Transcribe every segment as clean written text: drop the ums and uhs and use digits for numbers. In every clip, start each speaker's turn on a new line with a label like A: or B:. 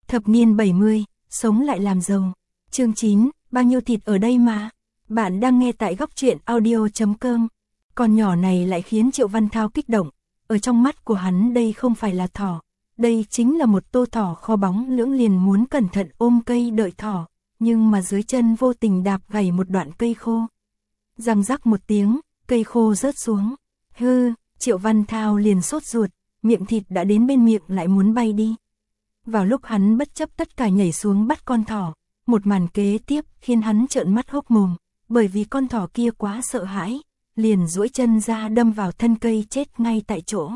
A: Thập niên 70, sống lại làm giàu. Chương 9, bao nhiêu thịt ở đây mà. Bạn đang nghe tại góc truyện audio.com. Con nhỏ này lại khiến Triệu Văn Thao kích động. Ở trong mắt của hắn đây không phải là thỏ. Đây chính là một tô thỏ kho bóng lưỡng, liền muốn cẩn thận ôm cây đợi thỏ. Nhưng mà dưới chân vô tình đạp gãy một đoạn cây khô. Răng rắc một tiếng, cây khô rớt xuống. Hư, Triệu Văn Thao liền sốt ruột, miệng thịt đã đến bên miệng lại muốn bay đi. Vào lúc hắn bất chấp tất cả nhảy xuống bắt con thỏ, một màn kế tiếp khiến hắn trợn mắt hốc mồm, bởi vì con thỏ kia quá sợ hãi, liền duỗi chân ra đâm vào thân cây chết ngay tại chỗ.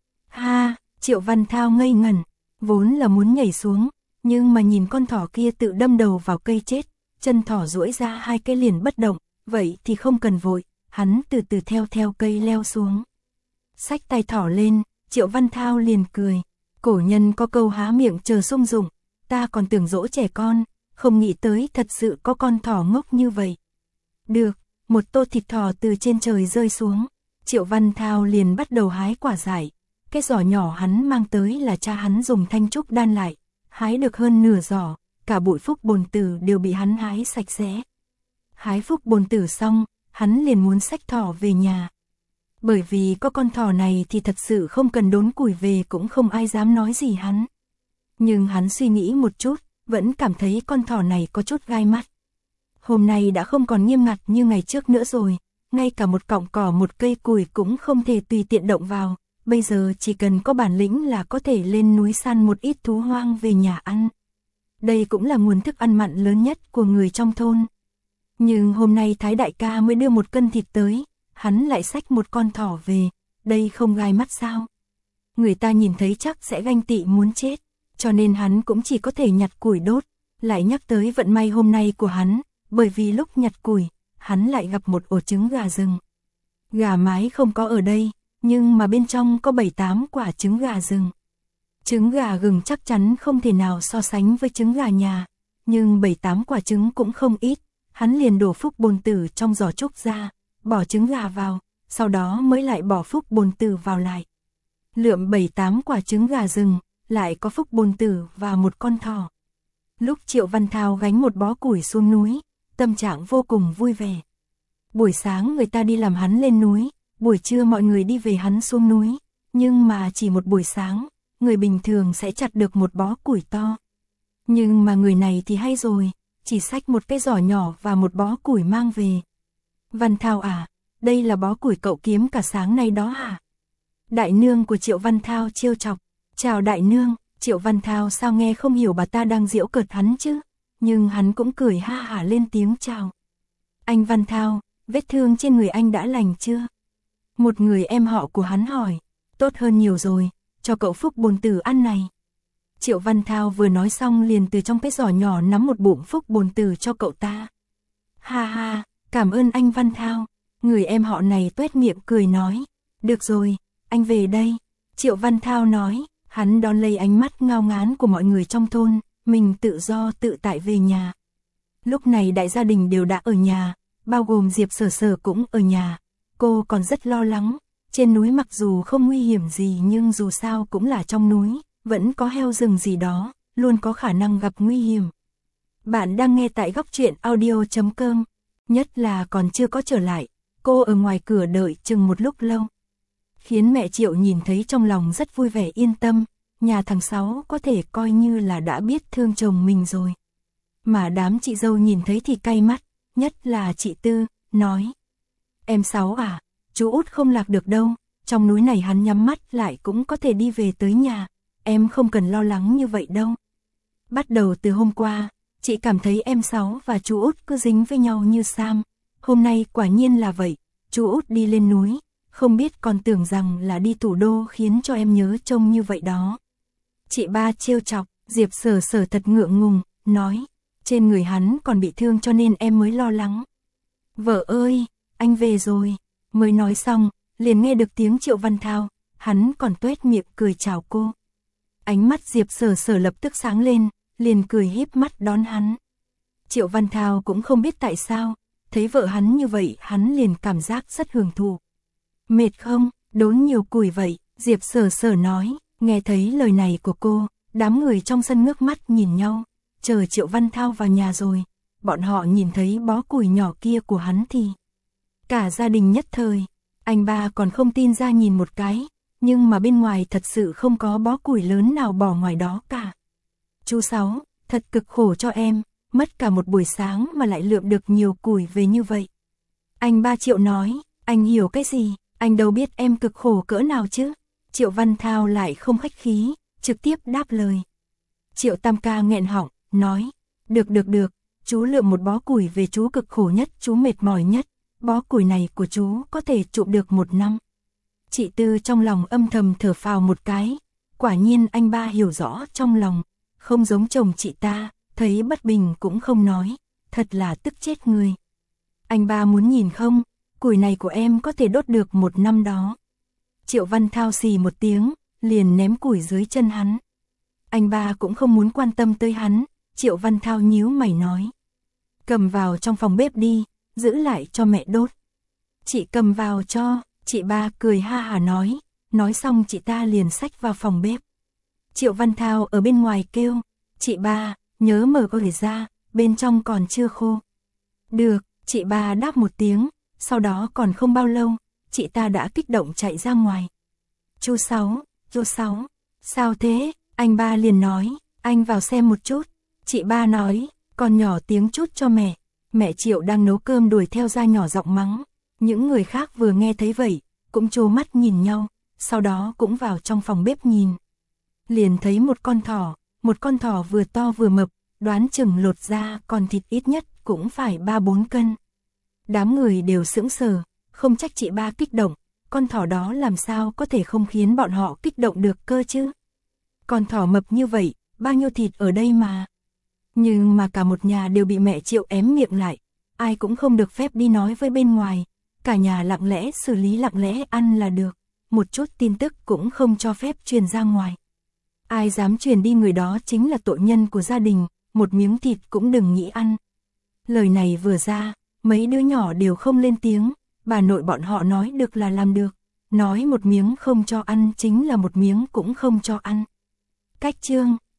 A: Ha, Triệu Văn Thao ngây ngẩn, vốn là muốn nhảy xuống, nhưng mà nhìn con thỏ kia tự đâm đầu vào cây chết, chân thỏ duỗi ra hai cái liền bất động, vậy thì không cần vội, hắn từ từ theo cây leo xuống. Xách tay thỏ lên, Triệu Văn Thao liền cười. Cổ nhân có câu há miệng chờ sung dụng, ta còn tưởng dỗ trẻ con, không nghĩ tới thật sự có con thỏ ngốc như vậy. Được, một tô thịt thỏ từ trên trời rơi xuống, Triệu Văn Thao liền bắt đầu hái quả dại. Cái giỏ nhỏ hắn mang tới là cha hắn dùng thanh trúc đan lại, hái được hơn nửa giỏ, cả bụi phúc bồn tử đều bị hắn hái sạch sẽ. Hái phúc bồn tử xong, hắn liền muốn xách thỏ về nhà. Bởi vì có con thỏ này thì thật sự không cần đốn củi về cũng không ai dám nói gì hắn. Nhưng hắn suy nghĩ một chút, vẫn cảm thấy con thỏ này có chút gai mắt. Hôm nay đã không còn nghiêm ngặt như ngày trước nữa rồi, ngay cả một cọng cỏ một cây củi cũng không thể tùy tiện động vào, bây giờ chỉ cần có bản lĩnh là có thể lên núi săn một ít thú hoang về nhà ăn. Đây cũng là nguồn thức ăn mặn lớn nhất của người trong thôn. Nhưng hôm nay Thái đại ca mới đưa một cân thịt tới, hắn lại xách một con thỏ về, đây không gai mắt sao? Người ta nhìn thấy chắc sẽ ganh tị muốn chết, cho nên hắn cũng chỉ có thể nhặt củi đốt, lại nhắc tới vận may hôm nay của hắn, bởi vì lúc nhặt củi, hắn lại gặp một ổ trứng gà rừng. Gà mái không có ở đây, nhưng mà bên trong có 7-8 quả trứng gà rừng. Trứng gà rừng chắc chắn không thể nào so sánh với trứng gà nhà, nhưng 7-8 quả trứng cũng không ít, hắn liền đổ phúc bồn tử trong giỏ trúc ra, bỏ trứng gà vào, sau đó mới lại bỏ phúc bồn tử vào lại. Lượm 7-8 quả trứng gà rừng, lại có phúc bồn tử và một con thỏ. Lúc Triệu Văn Thao gánh một bó củi xuống núi, tâm trạng vô cùng vui vẻ. Buổi sáng người ta đi làm hắn lên núi, buổi trưa mọi người đi về hắn xuống núi, nhưng mà chỉ một buổi sáng, người bình thường sẽ chặt được một bó củi to. Nhưng mà người này thì hay rồi, chỉ xách một cái giỏ nhỏ và một bó củi mang về. Văn Thao à, đây là bó củi cậu kiếm cả sáng nay đó hả? Đại nương của Triệu Văn Thao trêu chọc. Chào đại nương. Triệu Văn Thao sao nghe không hiểu bà ta đang giễu cợt hắn chứ? Nhưng hắn cũng cười ha hả lên tiếng chào. Anh Văn Thao, vết thương trên người anh đã lành chưa? Một người em họ của hắn hỏi. Tốt hơn nhiều rồi, cho cậu phúc bồn tử ăn này. Triệu Văn Thao vừa nói xong liền từ trong cái giỏ nhỏ nắm một bụng phúc bồn tử cho cậu ta. Ha ha, cảm ơn anh Văn Thao. Người em họ này tuét miệng cười nói. Được rồi, anh về đây. Triệu Văn Thao nói, hắn đón lấy ánh mắt ngao ngán của mọi người trong thôn, mình tự do tự tại về nhà. Lúc này đại gia đình đều đã ở nhà, bao gồm Diệp Sở Sở cũng ở nhà. Cô còn rất lo lắng, trên núi mặc dù không nguy hiểm gì nhưng dù sao cũng là trong núi, vẫn có heo rừng gì đó, luôn có khả năng gặp nguy hiểm. Bạn đang nghe tại góc truyện audio.com, nhất là còn chưa có trở lại, cô ở ngoài cửa đợi chừng một lúc lâu. Khiến mẹ Triệu nhìn thấy trong lòng rất vui vẻ yên tâm, nhà thằng Sáu có thể coi như là đã biết thương chồng mình rồi. Mà đám chị dâu nhìn thấy thì cay mắt, nhất là chị Tư, nói. Em Sáu à, chú Út không lạc được đâu, trong núi này hắn nhắm mắt lại cũng có thể đi về tới nhà, em không cần lo lắng như vậy đâu. Bắt đầu từ hôm qua, chị cảm thấy em Sáu và chú Út cứ dính với nhau như Sam, hôm nay quả nhiên là vậy, chú Út đi lên núi. Không biết còn tưởng rằng là đi thủ đô khiến cho em nhớ trông như vậy đó. Chị ba trêu chọc, Diệp Sở Sở thật ngượng ngùng, nói. Trên người hắn còn bị thương cho nên em mới lo lắng. Vợ ơi, anh về rồi. Mới nói xong, liền nghe được tiếng Triệu Văn Thao, hắn còn tuét miệng cười chào cô. Ánh mắt Diệp Sở Sở lập tức sáng lên, liền cười híp mắt đón hắn. Triệu Văn Thao cũng không biết tại sao, thấy vợ hắn như vậy hắn liền cảm giác rất hưởng thụ. Mệt không, đốn nhiều củi vậy, Diệp Sở Sở nói, nghe thấy lời này của cô, Đám người trong sân ngước mắt nhìn nhau, chờ Triệu Văn Thao vào nhà rồi, bọn họ nhìn thấy bó củi nhỏ kia của hắn thì cả gia đình nhất thời, anh ba còn không tin ra nhìn một cái, nhưng mà bên ngoài thật sự không có bó củi lớn nào bỏ ngoài đó cả. Chú Sáu, thật cực khổ cho em, mất cả một buổi sáng mà lại lượm được nhiều củi về như vậy. Anh ba Triệu nói, anh hiểu cái gì, anh đâu biết em cực khổ cỡ nào chứ. Triệu Văn Thao lại không khách khí, trực tiếp đáp lời. Triệu Tam Ca nghẹn họng, nói, được, chú lượm một bó củi về, chú cực khổ nhất, chú mệt mỏi nhất, bó củi này của chú có thể chụp được 1 năm. Chị Tư trong lòng âm thầm thở phào một cái, quả nhiên anh ba hiểu rõ trong lòng, không giống chồng chị ta, thấy bất bình cũng không nói, thật là tức chết người. Anh ba muốn nhìn không, củi này của em có thể đốt được 1 năm đó. Triệu Văn Thao xì một tiếng, liền ném củi dưới chân hắn. Anh ba cũng không muốn quan tâm tới hắn, Triệu Văn Thao nhíu mày nói. Cầm vào trong phòng bếp đi, giữ lại cho mẹ đốt. Chị cầm vào cho, chị ba cười ha hả nói xong chị ta liền xách vào phòng bếp. Triệu Văn Thao ở bên ngoài kêu, chị ba, nhớ mở cửa ra, bên trong còn chưa khô. Được, chị ba đáp một tiếng, sau đó còn không bao lâu, chị ta đã kích động chạy ra ngoài. Chú Sáu, sao thế? Anh ba liền nói, anh vào xem một chút. Chị ba nói, con nhỏ tiếng chút cho mẹ. Mẹ Triệu đang nấu cơm đuổi theo ra nhỏ giọng mắng. Những người khác vừa nghe thấy vậy, cũng trố mắt nhìn nhau, sau đó cũng vào trong phòng bếp nhìn. Liền thấy một con thỏ vừa to vừa mập, đoán chừng lột ra còn thịt ít nhất cũng phải 3-4 cân. Đám người đều sững sờ, không trách chị ba kích động, con thỏ đó làm sao có thể không khiến bọn họ kích động được cơ chứ. Con thỏ mập như vậy, bao nhiêu thịt ở đây mà. Nhưng mà cả một nhà đều bị mẹ Triệu ém miệng lại, ai cũng không được phép đi nói với bên ngoài, cả nhà lặng lẽ xử lý lặng lẽ ăn là được, một chút tin tức cũng không cho phép truyền ra ngoài. Ai dám truyền đi người đó chính là tội nhân của gia đình, một miếng thịt cũng đừng nghĩ ăn. Lời này vừa ra, mấy đứa nhỏ đều không lên tiếng, bà nội bọn họ nói được là làm được, nói một miếng không cho ăn chính là một miếng cũng không cho ăn. Cách chương